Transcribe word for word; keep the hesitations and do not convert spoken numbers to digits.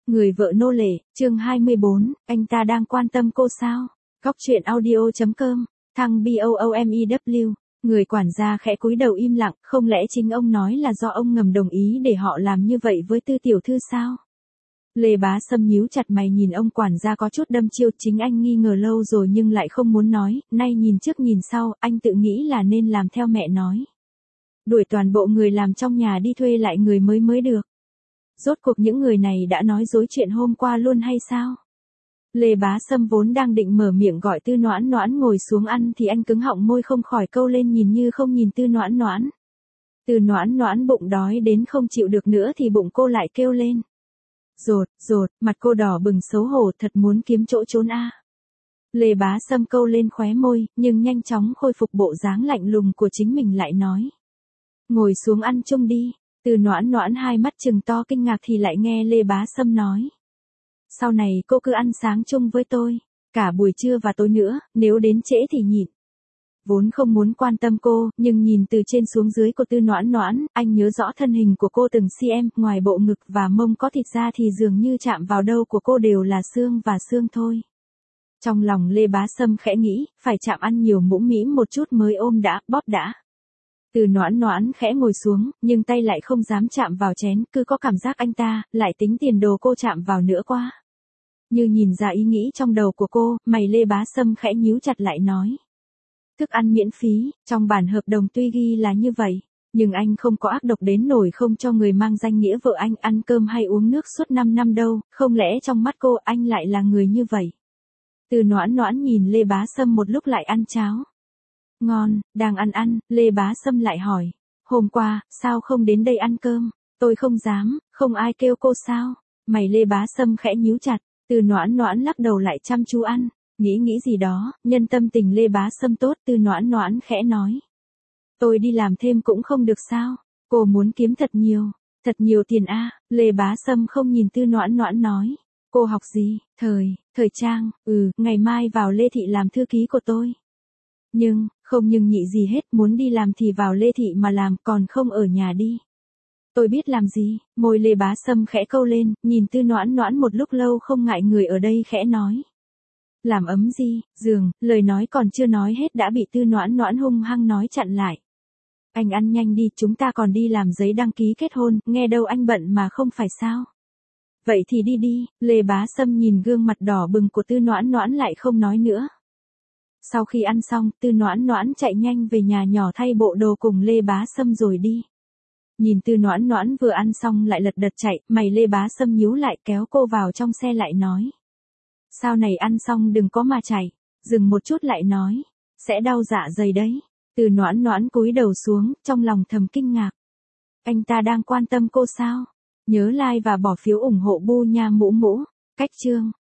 Người vợ nô lệ, chương hai mươi bốn, anh ta đang quan tâm cô sao? Góc truyện audio chấm com, thăng BOOMEW, người quản gia khẽ cúi đầu im lặng, không lẽ chính ông nói là do ông ngầm đồng ý để họ làm như vậy với Tư tiểu thư sao? Lê Bá Sâm nhíu chặt mày nhìn ông quản gia có chút đâm chiêu, chính anh nghi ngờ lâu rồi nhưng lại không muốn nói, nay nhìn trước nhìn sau, anh tự nghĩ là nên làm theo mẹ nói. Đuổi toàn bộ người làm trong nhà đi thuê lại người mới mới được. Rốt cuộc những người này đã nói dối chuyện hôm qua luôn hay sao? Lê Bá Sâm vốn đang định mở miệng gọi Tư Noãn Noãn ngồi xuống ăn thì anh cứng họng môi không khỏi câu lên nhìn như không nhìn Tư Noãn Noãn. Tư Noãn Noãn bụng đói đến không chịu được nữa thì bụng cô lại kêu lên. Rột, rột, mặt cô đỏ bừng xấu hổ, thật muốn kiếm chỗ trốn a. À. Lê Bá Sâm câu lên khóe môi, nhưng nhanh chóng khôi phục bộ dáng lạnh lùng của chính mình lại nói. Ngồi xuống ăn chung đi. Tư Noãn Noãn hai mắt trừng to kinh ngạc thì lại nghe Lê Bá Sâm nói. Sau này cô cứ ăn sáng chung với tôi, cả buổi trưa và tối nữa, nếu đến trễ thì nhịn. Vốn không muốn quan tâm cô, nhưng nhìn từ trên xuống dưới của Tư Noãn Noãn, anh nhớ rõ thân hình của cô từng cm, ngoài bộ ngực và mông có thịt ra thì dường như chạm vào đâu của cô đều là xương và xương thôi. Trong lòng Lê Bá Sâm khẽ nghĩ, phải chạm ăn nhiều mũm mĩm một chút mới ôm đã, bóp đã. Tư Noãn Noãn khẽ ngồi xuống, nhưng tay lại không dám chạm vào chén, cứ có cảm giác anh ta, lại tính tiền đồ cô chạm vào nữa quá. Như nhìn ra ý nghĩ trong đầu của cô, mày Lê Bá Sâm khẽ nhíu chặt lại nói. Thức ăn miễn phí, trong bản hợp đồng tuy ghi là như vậy, nhưng anh không có ác độc đến nổi không cho người mang danh nghĩa vợ anh ăn cơm hay uống nước suốt năm năm đâu, không lẽ trong mắt cô anh lại là người như vậy? Tư Noãn Noãn nhìn Lê Bá Sâm một lúc lại ăn cháo. Ngon, đang ăn ăn, Lê Bá Sâm lại hỏi. Hôm qua, sao không đến đây ăn cơm? Tôi không dám, không ai kêu cô sao? Mày Lê Bá Sâm khẽ nhíu chặt, Tư Noãn Noãn lắc đầu lại chăm chú ăn. Nghĩ nghĩ gì đó, nhân tâm tình Lê Bá Sâm tốt, Tư Noãn Noãn khẽ nói. Tôi đi làm thêm cũng không được sao? Cô muốn kiếm thật nhiều, thật nhiều tiền a. À. Lê Bá Sâm không nhìn Tư Noãn Noãn nói. Cô học gì? Thời, thời trang, ừ, ngày mai vào Lê Thị làm thư ký của tôi. Nhưng, không nhưng nhị gì hết, muốn đi làm thì vào Lê Thị mà làm, còn không ở nhà đi. Tôi biết làm gì, môi Lê Bá Sâm khẽ câu lên, nhìn Tư Noãn Noãn một lúc lâu không ngại người ở đây khẽ nói. Làm ấm gì, giường, lời nói còn chưa nói hết đã bị Tư Noãn Noãn hung hăng nói chặn lại. Anh ăn nhanh đi, chúng ta còn đi làm giấy đăng ký kết hôn, nghe đâu anh bận mà không phải sao. Vậy thì đi đi, Lê Bá Sâm nhìn gương mặt đỏ bừng của Tư Noãn Noãn lại không nói nữa. Sau khi ăn xong, Tư Noãn Noãn chạy nhanh về nhà nhỏ thay bộ đồ cùng Lê Bá Sâm rồi đi. Nhìn Tư Noãn Noãn vừa ăn xong lại lật đật chạy, mày Lê Bá Sâm nhíu lại kéo cô vào trong xe lại nói. Sau này ăn xong đừng có mà chạy, dừng một chút lại nói, sẽ đau dạ dày đấy. Tư Noãn Noãn cúi đầu xuống, trong lòng thầm kinh ngạc. Anh ta đang quan tâm cô sao? Nhớ like và bỏ phiếu ủng hộ Bu Nha Mũ Mũ. Cách chương.